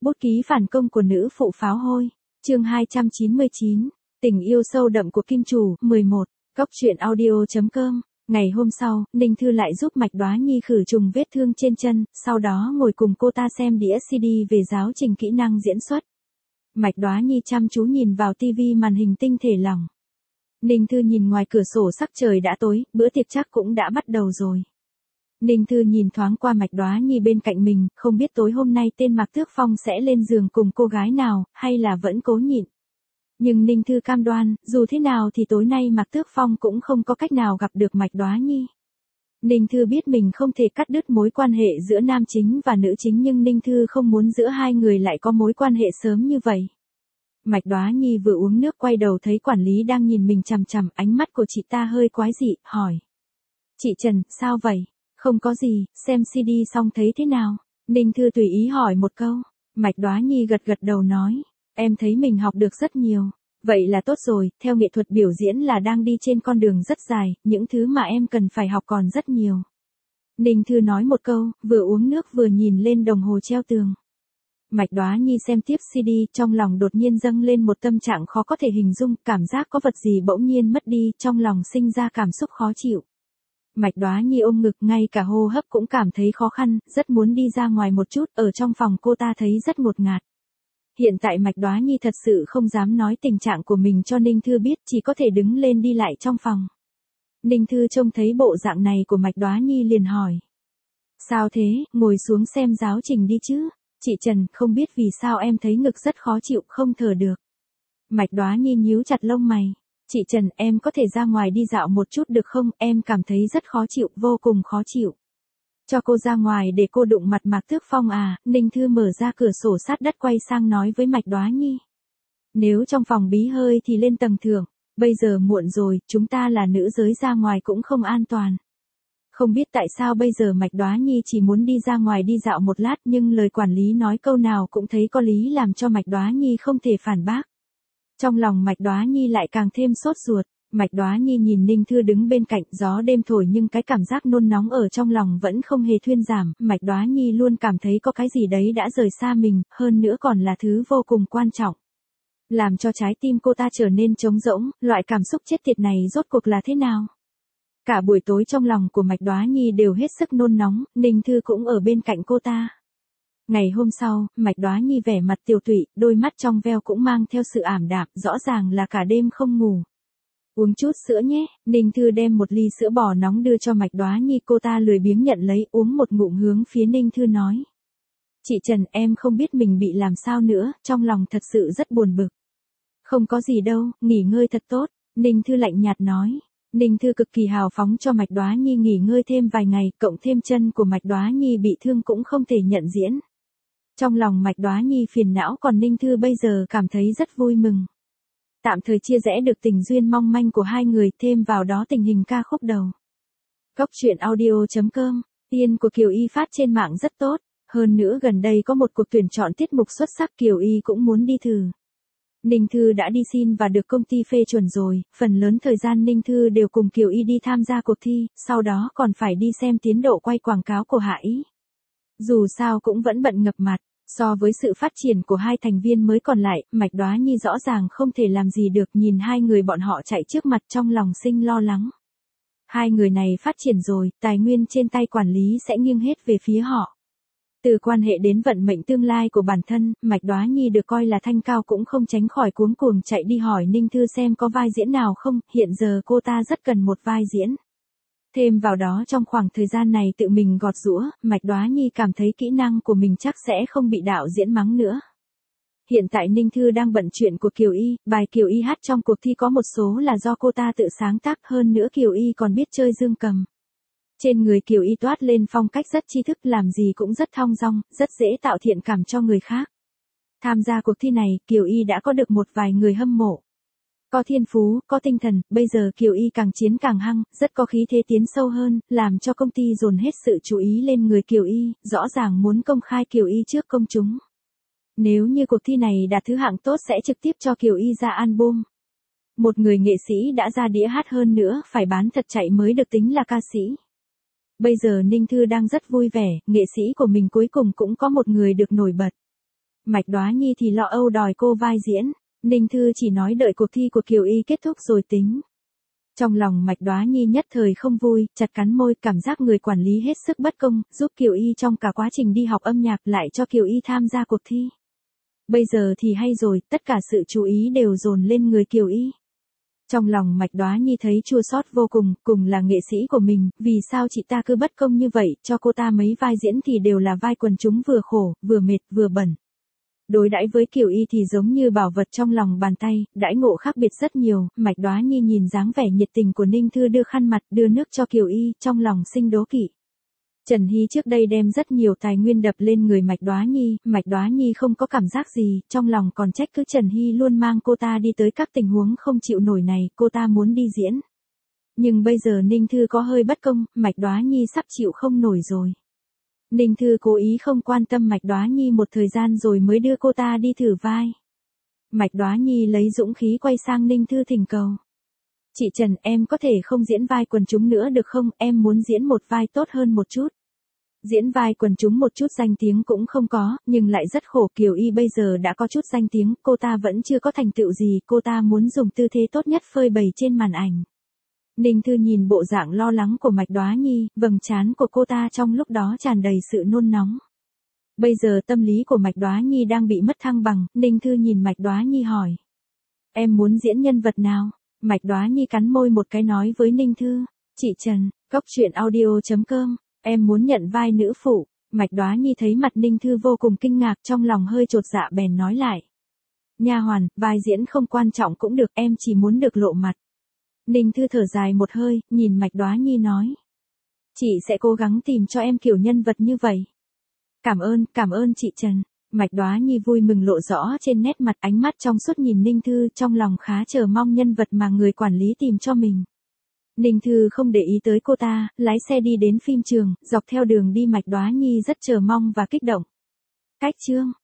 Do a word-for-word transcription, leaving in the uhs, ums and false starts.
Bút ký phản công của nữ phụ pháo hôi. Chương hai trăm chín mươi chín. Tình yêu sâu đậm của kim chủ. mười một. Cóc truyện audio chấm com. Ngày hôm sau, Ninh Thư lại giúp Mạch Đóa Nhi khử trùng vết thương trên chân, sau đó ngồi cùng cô ta xem đĩa xê đê về giáo trình kỹ năng diễn xuất. Mạch Đóa Nhi chăm chú nhìn vào tivi màn hình tinh thể lỏng. Ninh Thư nhìn ngoài cửa sổ sắc trời đã tối, bữa tiệc chắc cũng đã bắt đầu rồi. Ninh Thư nhìn thoáng qua Mạch Đóa Nhi bên cạnh mình, không biết tối hôm nay tên Mạc Tước Phong sẽ lên giường cùng cô gái nào, hay là vẫn cố nhịn. Nhưng Ninh Thư cam đoan, dù thế nào thì tối nay Mạc Tước Phong cũng không có cách nào gặp được Mạch Đóa Nhi. Ninh Thư biết mình không thể cắt đứt mối quan hệ giữa nam chính và nữ chính, nhưng Ninh Thư không muốn giữa hai người lại có mối quan hệ sớm như vậy. Mạch Đóa Nhi vừa uống nước quay đầu thấy quản lý đang nhìn mình chằm chằm, ánh mắt của chị ta hơi quái dị, hỏi. Chị Trần, sao vậy? Không có gì, xem xê đê xong thấy thế nào? Ninh Thư tùy ý hỏi một câu. Mạch Đóa Nhi gật gật đầu nói. Em thấy mình học được rất nhiều. Vậy là tốt rồi, theo nghệ thuật biểu diễn là đang đi trên con đường rất dài, những thứ mà em cần phải học còn rất nhiều. Ninh Thư nói một câu, vừa uống nước vừa nhìn lên đồng hồ treo tường. Mạch Đóa Nhi xem tiếp xê đê, trong lòng đột nhiên dâng lên một tâm trạng khó có thể hình dung, cảm giác có vật gì bỗng nhiên mất đi, trong lòng sinh ra cảm xúc khó chịu. Mạch Đóa Nhi ôm ngực, ngay cả hô hấp cũng cảm thấy khó khăn, rất muốn đi ra ngoài một chút, ở trong phòng cô ta thấy rất ngột ngạt. Hiện tại Mạch Đóa Nhi thật sự không dám nói tình trạng của mình cho Ninh Thư biết, chỉ có thể đứng lên đi lại trong phòng. Ninh Thư trông thấy bộ dạng này của Mạch Đóa Nhi liền hỏi. Sao thế, ngồi xuống xem giáo trình đi chứ. Chị Trần, không biết vì sao em thấy ngực rất khó chịu, không thở được. Mạch Đóa Nhi nhíu chặt lông mày. Chị Trần, em có thể ra ngoài đi dạo một chút được không, em cảm thấy rất khó chịu, vô cùng khó chịu. Cho cô ra ngoài để cô đụng mặt Mạc Tước Phong à? Ninh Thư mở ra cửa sổ sát đất quay sang nói với Mạch Đóa Nhi. Nếu trong phòng bí hơi thì lên tầng thượng, bây giờ muộn rồi, chúng ta là nữ giới ra ngoài cũng không an toàn. Không biết tại sao bây giờ Mạch Đóa Nhi chỉ muốn đi ra ngoài đi dạo một lát, nhưng lời quản lý nói câu nào cũng thấy có lý, làm cho Mạch Đóa Nhi không thể phản bác. Trong lòng Mạch Đóa Nhi lại càng thêm sốt ruột. Mạch Đóa Nhi nhìn Ninh Thư đứng bên cạnh, gió đêm thổi nhưng cái cảm giác nôn nóng ở trong lòng vẫn không hề thuyên giảm. Mạch Đóa Nhi luôn cảm thấy có cái gì đấy đã rời xa mình, hơn nữa còn là thứ vô cùng quan trọng. Làm cho trái tim cô ta trở nên trống rỗng, loại cảm xúc chết tiệt này rốt cuộc là thế nào? Cả buổi tối trong lòng của Mạch Đóa Nhi đều hết sức nôn nóng, Ninh Thư cũng ở bên cạnh cô ta. Ngày hôm sau, Mạch Đóa Nhi vẻ mặt tiều tụy, đôi mắt trong veo cũng mang theo sự ảm đạm, rõ ràng là cả đêm không ngủ. Uống chút sữa nhé. Ninh Thư đem một ly sữa bò nóng đưa cho Mạch Đóa Nhi, cô ta lười biếng nhận lấy, uống một ngụm hướng phía Ninh Thư nói. Chị Trần, em không biết mình bị làm sao nữa, trong lòng thật sự rất buồn bực. Không có gì đâu, nghỉ ngơi thật tốt. Ninh Thư lạnh nhạt nói. Ninh Thư cực kỳ hào phóng cho Mạch Đóa Nhi nghỉ ngơi thêm vài ngày, cộng thêm chân của Mạch Đóa Nhi bị thương cũng không thể nhận diễn. Trong lòng Mạch Đóa Nhi phiền não, còn Ninh Thư bây giờ cảm thấy rất vui mừng. Tạm thời chia rẽ được tình duyên mong manh của hai người, thêm vào đó tình hình ca khúc đầu. Cóc truyện audio chấm com. Tiên của Kiều Y phát trên mạng rất tốt, hơn nữa gần đây có một cuộc tuyển chọn tiết mục xuất sắc, Kiều Y cũng muốn đi thử. Ninh Thư đã đi xin và được công ty phê chuẩn rồi, phần lớn thời gian Ninh Thư đều cùng Kiều Y đi tham gia cuộc thi, sau đó còn phải đi xem tiến độ quay quảng cáo của Hạ Ý. Dù sao cũng vẫn bận ngập mặt. So với sự phát triển của hai thành viên mới còn lại, Mạch Đóa Nhi rõ ràng không thể làm gì được, nhìn hai người bọn họ chạy trước mặt trong lòng sinh lo lắng. Hai người này phát triển rồi, tài nguyên trên tay quản lý sẽ nghiêng hết về phía họ. Từ quan hệ đến vận mệnh tương lai của bản thân, Mạch Đóa Nhi được coi là thanh cao cũng không tránh khỏi cuống cuồng chạy đi hỏi Ninh Thư xem có vai diễn nào không, hiện giờ cô ta rất cần một vai diễn. Thêm vào đó trong khoảng thời gian này tự mình gọt giũa, Mạch Đóa Nhi cảm thấy kỹ năng của mình chắc sẽ không bị đạo diễn mắng nữa. Hiện tại Ninh Thư đang bận chuyện của Kiều Y, bài Kiều Y hát trong cuộc thi có một số là do cô ta tự sáng tác, hơn nữa Kiều Y còn biết chơi dương cầm. Trên người Kiều Y toát lên phong cách rất tri thức, làm gì cũng rất thong dong, rất dễ tạo thiện cảm cho người khác. Tham gia cuộc thi này, Kiều Y đã có được một vài người hâm mộ. Có thiên phú, có tinh thần, bây giờ Kiều Y càng chiến càng hăng, rất có khí thế tiến sâu hơn, làm cho công ty dồn hết sự chú ý lên người Kiều Y, rõ ràng muốn công khai Kiều Y trước công chúng. Nếu như cuộc thi này đạt thứ hạng tốt sẽ trực tiếp cho Kiều Y ra album. Một người nghệ sĩ đã ra đĩa hát, hơn nữa phải bán thật chạy mới được tính là ca sĩ. Bây giờ Ninh Thư đang rất vui vẻ, nghệ sĩ của mình cuối cùng cũng có một người được nổi bật. Mạch Đóa Nhi thì lo âu đòi cô vai diễn, Ninh Thư chỉ nói đợi cuộc thi của Kiều Y kết thúc rồi tính. Trong lòng Mạch Đóa Nhi nhất thời không vui, chặt cắn môi, cảm giác người quản lý hết sức bất công, giúp Kiều Y trong cả quá trình đi học âm nhạc lại cho Kiều Y tham gia cuộc thi. Bây giờ thì hay rồi, tất cả sự chú ý đều dồn lên người Kiều Y. Trong lòng Mạch Đóa Nhi thấy chua xót vô cùng, cùng là nghệ sĩ của mình, vì sao chị ta cứ bất công như vậy, cho cô ta mấy vai diễn thì đều là vai quần chúng vừa khổ, vừa mệt, vừa bẩn. Đối đãi với Kiều Y thì giống như bảo vật trong lòng bàn tay, đãi ngộ khác biệt rất nhiều, Mạch Đóa Nhi nhìn dáng vẻ nhiệt tình của Ninh Thư đưa khăn mặt, đưa nước cho Kiều Y, trong lòng sinh đố kỵ. Trần Hy trước đây đem rất nhiều tài nguyên đập lên người Mạch Đóa Nhi, Mạch Đóa Nhi không có cảm giác gì, trong lòng còn trách cứ Trần Hy luôn mang cô ta đi tới các tình huống không chịu nổi này, cô ta muốn đi diễn. Nhưng bây giờ Ninh Thư có hơi bất công, Mạch Đóa Nhi sắp chịu không nổi rồi. Ninh Thư cố ý không quan tâm Mạch Đóa Nhi một thời gian rồi mới đưa cô ta đi thử vai. Mạch Đóa Nhi lấy dũng khí quay sang Ninh Thư thỉnh cầu. Chị Trần, em có thể không diễn vai quần chúng nữa được không, em muốn diễn một vai tốt hơn một chút. Diễn vai quần chúng một chút danh tiếng cũng không có, nhưng lại rất khổ. Kiều Y bây giờ đã có chút danh tiếng, cô ta vẫn chưa có thành tựu gì, cô ta muốn dùng tư thế tốt nhất phơi bày trên màn ảnh. Ninh Thư nhìn bộ dạng lo lắng của Mạch Đóa Nhi, vầng trán của cô ta trong lúc đó tràn đầy sự nôn nóng. Bây giờ tâm lý của Mạch Đóa Nhi đang bị mất thăng bằng, Ninh Thư nhìn Mạch Đóa Nhi hỏi. Em muốn diễn nhân vật nào? Mạch Đóa Nhi cắn môi một cái nói với Ninh Thư. Chị Trần, cốc truyện audio chấm com, em muốn nhận vai nữ phụ. Mạch Đóa Nhi thấy mặt Ninh Thư vô cùng kinh ngạc, trong lòng hơi chột dạ bèn nói lại. Nha hoàn, vai diễn không quan trọng cũng được, em chỉ muốn được lộ mặt. Ninh Thư thở dài một hơi, nhìn Mạch Đóa Nhi nói. Chị sẽ cố gắng tìm cho em kiểu nhân vật như vậy. Cảm ơn, cảm ơn chị Trần. Mạch Đóa Nhi vui mừng lộ rõ trên nét mặt, ánh mắt trong suốt nhìn Ninh Thư, trong lòng khá chờ mong nhân vật mà người quản lý tìm cho mình. Ninh Thư không để ý tới cô ta, lái xe đi đến phim trường, dọc theo đường đi Mạch Đóa Nhi rất chờ mong và kích động. Cách chương